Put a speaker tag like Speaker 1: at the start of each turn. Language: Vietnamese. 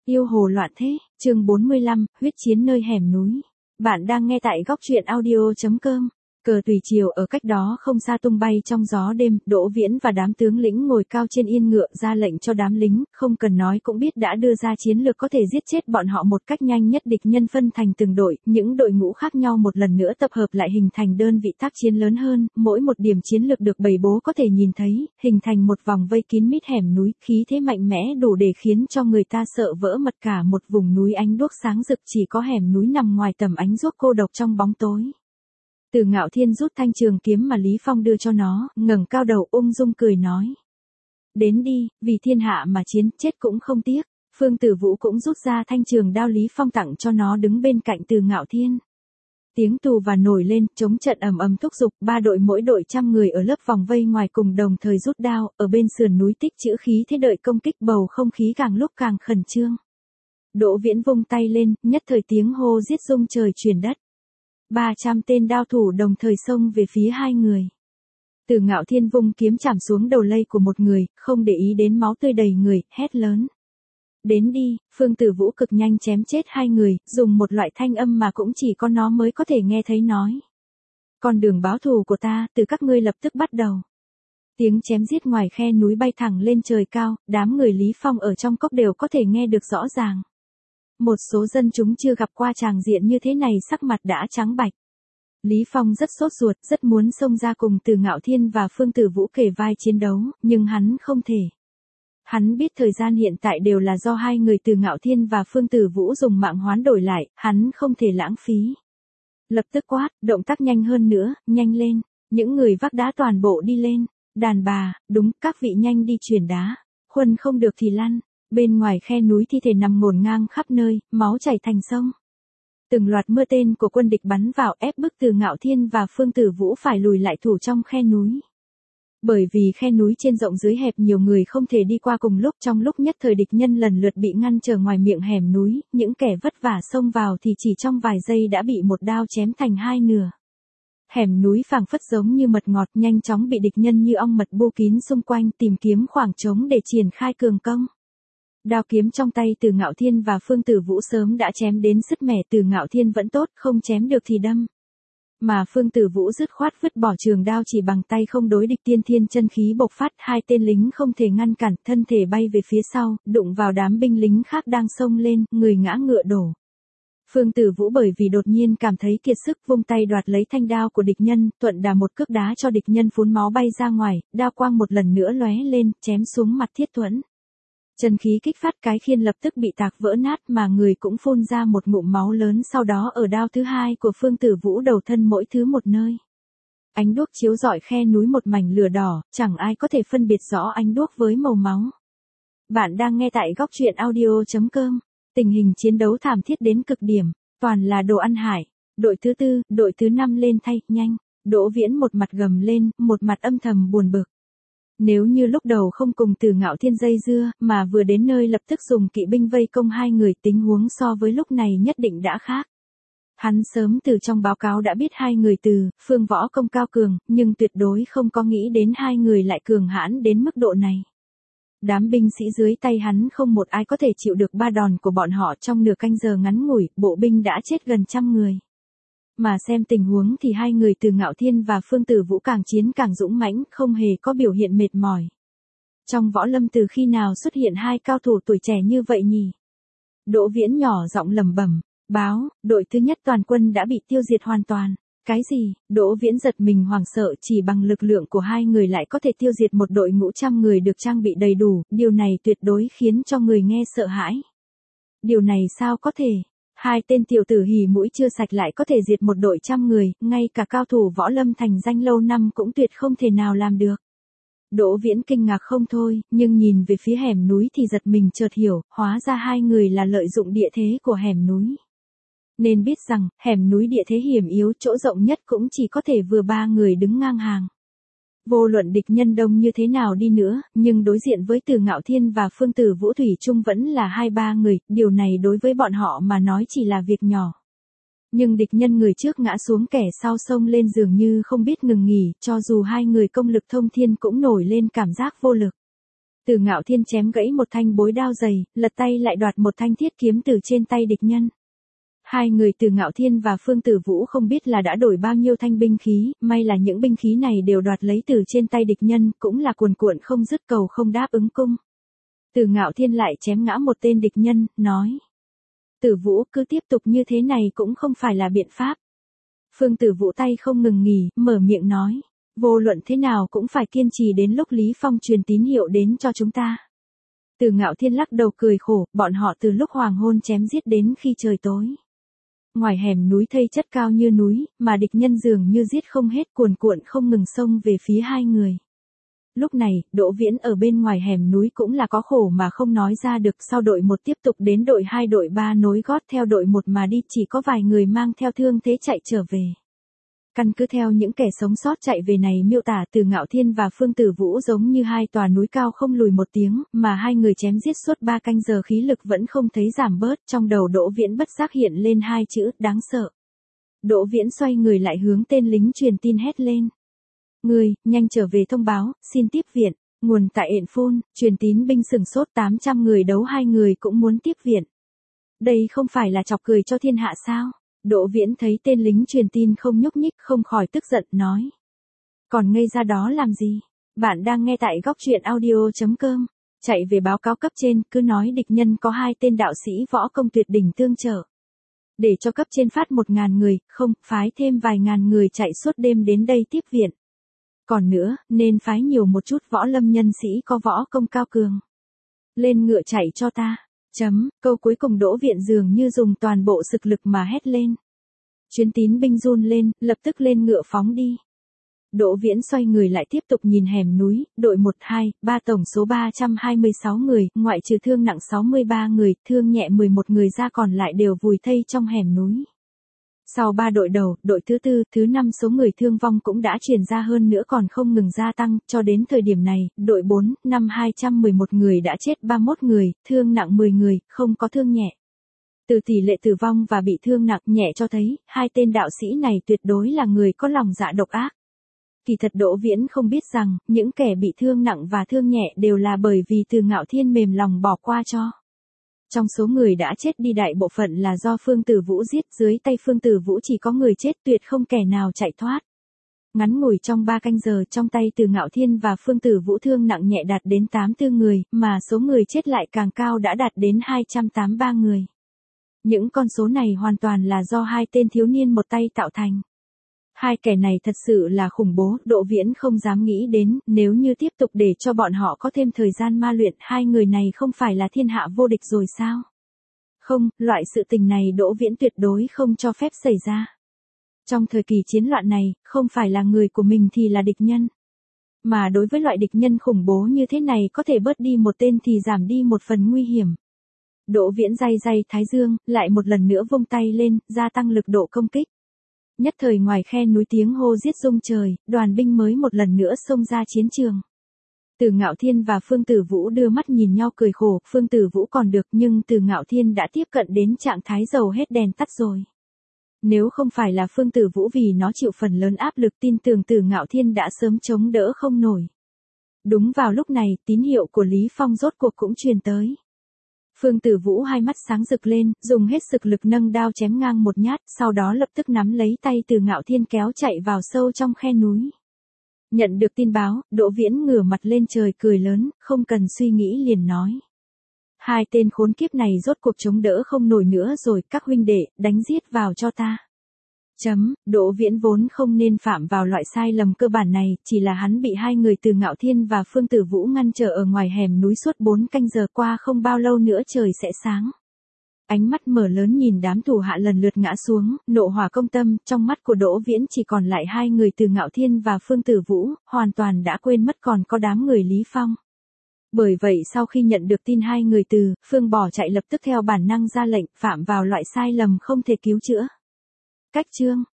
Speaker 1: Yêu hồ loạn thế, chương 45, huyết chiến nơi hẻm núi. Bạn đang nghe tại góc truyện audio.com. Cờ tùy chiều ở cách đó không xa tung bay trong gió đêm, Đỗ Viễn và đám tướng lĩnh ngồi cao trên yên ngựa ra lệnh cho đám lính, không cần nói cũng biết đã đưa ra chiến lược có thể giết chết bọn họ một cách nhanh nhất. Địch nhân phân thành từng đội, những đội ngũ khác nhau một lần nữa tập hợp lại hình thành đơn vị tác chiến lớn hơn, mỗi một điểm chiến lược được bày bố có thể nhìn thấy, hình thành một vòng vây kín mít hẻm núi, khí thế mạnh mẽ đủ để khiến cho người ta sợ vỡ mật. Cả một vùng núi ánh đuốc sáng rực, chỉ có hẻm núi nằm ngoài tầm ánh ruốc cô độc trong bóng tối. Từ Ngạo Thiên rút thanh trường kiếm mà Lý Phong đưa cho nó, ngẩng cao đầu ung dung cười nói. Đến đi, vì thiên hạ mà chiến, chết cũng không tiếc. Phương Tử Vũ cũng rút ra thanh trường đao Lý Phong tặng cho nó đứng bên cạnh Từ Ngạo Thiên. Tiếng tù và nổi lên, chống trận ầm ầm thúc giục, ba đội mỗi đội 100 người ở lớp vòng vây ngoài cùng đồng thời rút đao, ở bên sườn núi tích trữ khí thế đợi công kích, bầu không khí càng lúc càng khẩn trương. Đỗ Viễn vung tay lên, nhất thời tiếng hô giết rung trời chuyển đất. 300 tên đao thủ đồng thời xông về phía hai người. Từ Ngạo Thiên vung kiếm chạm xuống đầu lây của một người, không để ý đến máu tươi đầy người, hét lớn. Đến đi, Phương Tử Vũ cực nhanh chém chết hai người, dùng một loại thanh âm mà cũng chỉ có nó mới có thể nghe thấy nói. Con đường báo thù của ta, từ các ngươi lập tức bắt đầu. Tiếng chém giết ngoài khe núi bay thẳng lên trời cao, đám người Lý Phong ở trong cốc đều có thể nghe được rõ ràng. Một số dân chúng chưa gặp qua tràng diện như thế này sắc mặt đã trắng bạch. Lý Phong rất sốt ruột, rất muốn xông ra cùng Từ Ngạo Thiên và Phương Tử Vũ kề vai chiến đấu, nhưng hắn không thể. Hắn biết thời gian hiện tại đều là do hai người Từ Ngạo Thiên và Phương Tử Vũ dùng mạng hoán đổi lại, hắn không thể lãng phí. Lập tức quát, động tác nhanh hơn nữa, nhanh lên, những người vác đá toàn bộ đi lên, đàn bà, đúng, các vị nhanh đi chuyển đá, khuân không được thì lăn. Bên ngoài khe núi thi thể nằm ngổn ngang khắp nơi, máu chảy thành sông. Từng loạt mưa tên của quân địch bắn vào ép bức Từ Ngạo Thiên và Phương Tử Vũ phải lùi lại thủ trong khe núi. Bởi vì khe núi trên rộng dưới hẹp, nhiều người không thể đi qua cùng lúc, trong lúc nhất thời địch nhân lần lượt bị ngăn trở ngoài miệng hẻm núi, những kẻ vất vả xông vào thì chỉ trong vài giây đã bị một đao chém thành hai nửa. Hẻm núi phảng phất giống như mật ngọt, nhanh chóng bị địch nhân như ong mật bu kín xung quanh, tìm kiếm khoảng trống để triển khai cường công. Đao kiếm trong tay Từ Ngạo Thiên và Phương Tử Vũ sớm đã chém đến sứt mẻ. Từ Ngạo Thiên vẫn tốt, không chém được thì đâm. Mà Phương Tử Vũ dứt khoát vứt bỏ trường đao, chỉ bằng tay không đối địch. Tiên thiên chân khí bộc phát, hai tên lính không thể ngăn cản, thân thể bay về phía sau, đụng vào đám binh lính khác đang xông lên, người ngã ngựa đổ. Phương Tử Vũ bởi vì đột nhiên cảm thấy kiệt sức, vung tay đoạt lấy thanh đao của địch nhân, thuận đà một cước đá cho địch nhân phun máu bay ra ngoài, đao quang một lần nữa lóe lên, chém xuống mặt Thiết Thuẫn. Chân khí kích phát, cái khiên lập tức bị tạc vỡ nát, mà người cũng phun ra một ngụm máu lớn. Sau đó ở đao thứ hai của Phương Tử Vũ, đầu thân mỗi thứ một nơi. Ánh đuốc chiếu rọi khe núi một mảnh lửa đỏ, chẳng ai có thể phân biệt rõ ánh đuốc với màu máu. Bạn đang nghe tại góc truyện audio.com. Tình hình chiến đấu thảm thiết đến cực điểm, toàn là đồ ăn hại. Đội thứ tư, đội thứ năm lên thay, nhanh. Đỗ Viễn một mặt gầm lên, một mặt âm thầm buồn bực. Nếu như lúc đầu không cùng Từ Ngạo Thiên dây dưa, mà vừa đến nơi lập tức dùng kỵ binh vây công hai người, tình huống so với lúc này nhất định đã khác. Hắn sớm từ trong báo cáo đã biết hai người Từ, Phương võ công cao cường, nhưng tuyệt đối không có nghĩ đến hai người lại cường hãn đến mức độ này. Đám binh sĩ dưới tay hắn không một ai có thể chịu được ba đòn của bọn họ. Trong nửa canh giờ ngắn ngủi, bộ binh đã chết gần 100 người. Mà xem tình huống thì hai người Từ Ngạo Thiên và Phương Tử Vũ càng chiến càng dũng mãnh, không hề có biểu hiện mệt mỏi. Trong võ lâm từ khi nào xuất hiện hai cao thủ tuổi trẻ như vậy nhỉ? Đỗ Viễn nhỏ giọng lẩm bẩm, báo, đội thứ nhất toàn quân đã bị tiêu diệt hoàn toàn. Cái gì? Đỗ Viễn giật mình hoảng sợ, chỉ bằng lực lượng của hai người lại có thể tiêu diệt một đội ngũ 100 người được trang bị đầy đủ, điều này tuyệt đối khiến cho người nghe sợ hãi. Điều này sao có thể? Hai tên tiểu tử hỉ mũi chưa sạch lại có thể diệt một đội 100 người, ngay cả cao thủ võ lâm thành danh lâu năm cũng tuyệt không thể nào làm được. Đỗ Viễn kinh ngạc không thôi, nhưng nhìn về phía hẻm núi thì giật mình chợt hiểu, hóa ra hai người là lợi dụng địa thế của hẻm núi. Nên biết rằng, hẻm núi địa thế hiểm yếu, chỗ rộng nhất cũng chỉ có thể vừa ba người đứng ngang hàng. Vô luận địch nhân đông như thế nào đi nữa, nhưng đối diện với Từ Ngạo Thiên và Phương Tử Vũ thủy chung vẫn là 2-3 người, điều này đối với bọn họ mà nói chỉ là việc nhỏ. Nhưng địch nhân người trước ngã xuống, kẻ sau xông lên dường như không biết ngừng nghỉ, cho dù hai người công lực thông thiên cũng nổi lên cảm giác vô lực. Từ Ngạo Thiên chém gãy một thanh bối đao dày, lật tay lại đoạt một thanh thiết kiếm từ trên tay địch nhân. Hai người Từ Ngạo Thiên và Phương Tử Vũ không biết là đã đổi bao nhiêu thanh binh khí, may là những binh khí này đều đoạt lấy từ trên tay địch nhân, cũng là cuồn cuộn không dứt cầu không đáp ứng cung. Từ Ngạo Thiên lại chém ngã một tên địch nhân, nói. Tử Vũ cứ tiếp tục như thế này cũng không phải là biện pháp. Phương Tử Vũ tay không ngừng nghỉ, mở miệng nói. Vô luận thế nào cũng phải kiên trì đến lúc Lý Phong truyền tín hiệu đến cho chúng ta. Từ Ngạo Thiên lắc đầu cười khổ, bọn họ từ lúc hoàng hôn chém giết đến khi trời tối. Ngoài hẻm núi thây chất cao như núi, mà địch nhân dường như giết không hết, cuồn cuộn không ngừng xông về phía hai người. Lúc này, Đỗ Viễn ở bên ngoài hẻm núi cũng là có khổ mà không nói ra được, sau đội 1 tiếp tục đến đội 2 đội 3 nối gót theo đội 1 mà đi, chỉ có vài người mang theo thương thế chạy trở về. Căn cứ theo những kẻ sống sót chạy về này miêu tả, Từ Ngạo Thiên và Phương Tử Vũ giống như hai tòa núi cao không lùi một tiếng, mà hai người chém giết suốt 3 canh giờ khí lực vẫn không thấy giảm bớt, trong đầu Đỗ Viễn bất giác hiện lên hai chữ, đáng sợ. Đỗ Viễn xoay người lại hướng tên lính truyền tin hét lên. Người, nhanh trở về thông báo, xin tiếp viện, nguồn tại Ện Phôn, truyền tín binh sừng sốt 800 người đấu hai người cũng muốn tiếp viện. Đây không phải là chọc cười cho thiên hạ sao? Đỗ Viễn thấy tên lính truyền tin không nhúc nhích không khỏi tức giận nói. Còn ngây ra đó làm gì? Bạn đang nghe tại góc truyện audio.com. Chạy về báo cáo cấp trên, cứ nói địch nhân có 2 tên đạo sĩ võ công tuyệt đỉnh tương trợ. Để cho cấp trên phát 1000 người, không, phái thêm vài ngàn người chạy suốt đêm đến đây tiếp viện. Còn nữa, nên phái nhiều một chút võ lâm nhân sĩ có võ công cao cường. Lên ngựa chạy cho ta. Câu cuối cùng Đỗ Viện dường như dùng toàn bộ sức lực mà hét lên. Chuyến tín binh run lên, lập tức lên ngựa phóng đi. Đỗ Viễn xoay người lại tiếp tục nhìn hẻm núi, đội 1, 2, 3 tổng số 326 người, ngoại trừ thương nặng 63 người, thương nhẹ 11 người ra còn lại đều vùi thây trong hẻm núi. Sau 3 đội đầu, đội thứ 4, thứ 5 số người thương vong cũng đã truyền ra hơn nữa còn không ngừng gia tăng, cho đến thời điểm này, đội 4, 5 211 người đã chết 31 người, thương nặng 10 người, không có thương nhẹ. Từ tỷ lệ tử vong và bị thương nặng nhẹ cho thấy, 2 tên đạo sĩ này tuyệt đối là người có lòng dạ độc ác. Kỳ thật Đỗ Viễn không biết rằng, những kẻ bị thương nặng và thương nhẹ đều là bởi vì Từ Ngạo Thiên mềm lòng bỏ qua cho. Trong số người đã chết đi đại bộ phận là do Phương Tử Vũ giết, dưới tay Phương Tử Vũ chỉ có người chết, tuyệt không kẻ nào chạy thoát. Ngắn ngủi trong 3 canh giờ, trong tay Từ Ngạo Thiên và Phương Tử Vũ thương nặng nhẹ đạt đến 84 người, mà số người chết lại càng cao đã đạt đến 283 người. Những con số này hoàn toàn là do 2 tên thiếu niên một tay tạo thành. 2 kẻ này thật sự là khủng bố, Đỗ Viễn không dám nghĩ đến, nếu như tiếp tục để cho bọn họ có thêm thời gian ma luyện, 2 người này không phải là thiên hạ vô địch rồi sao? Không, loại sự tình này Đỗ Viễn tuyệt đối không cho phép xảy ra. Trong thời kỳ chiến loạn này, không phải là người của mình thì là địch nhân. Mà đối với loại địch nhân khủng bố như thế này có thể bớt đi một tên thì giảm đi một phần nguy hiểm. Đỗ Viễn day thái dương, lại một lần nữa vung tay lên, gia tăng lực độ công kích. Nhất thời ngoài khe núi tiếng hô giết rung trời, đoàn binh mới một lần nữa xông ra chiến trường. Từ Ngạo Thiên và Phương Tử Vũ đưa mắt nhìn nhau cười khổ, Phương Tử Vũ còn được nhưng Từ Ngạo Thiên đã tiếp cận đến trạng thái dầu hết đèn tắt rồi. Nếu không phải là Phương Tử Vũ vì nó chịu phần lớn áp lực, tin tưởng Từ Ngạo Thiên đã sớm chống đỡ không nổi. Đúng vào lúc này, tín hiệu của Lý Phong rốt cuộc cũng truyền tới. Phương Tử Vũ hai mắt sáng rực lên, dùng hết sức lực nâng đao chém ngang một nhát, sau đó lập tức nắm lấy tay Từ Ngạo Thiên kéo chạy vào sâu trong khe núi. Nhận được tin báo, Đỗ Viễn ngửa mặt lên trời cười lớn, không cần suy nghĩ liền nói. 2 tên khốn kiếp này rốt cuộc chống đỡ không nổi nữa rồi, các huynh đệ, đánh giết vào cho ta. Đỗ Viễn vốn không nên phạm vào loại sai lầm cơ bản này, chỉ là hắn bị 2 người Từ Ngạo Thiên và Phương Tử Vũ ngăn trở ở ngoài hẻm núi suốt 4 canh giờ qua, không bao lâu nữa trời sẽ sáng. Ánh mắt mở lớn nhìn đám thủ hạ lần lượt ngã xuống, nộ hỏa công tâm, trong mắt của Đỗ Viễn chỉ còn lại 2 người Từ Ngạo Thiên và Phương Tử Vũ, hoàn toàn đã quên mất còn có đám người Lý Phong. Bởi vậy sau khi nhận được tin 2 người Từ, Phương bỏ chạy lập tức theo bản năng ra lệnh, phạm vào loại sai lầm không thể cứu chữa. Cách chương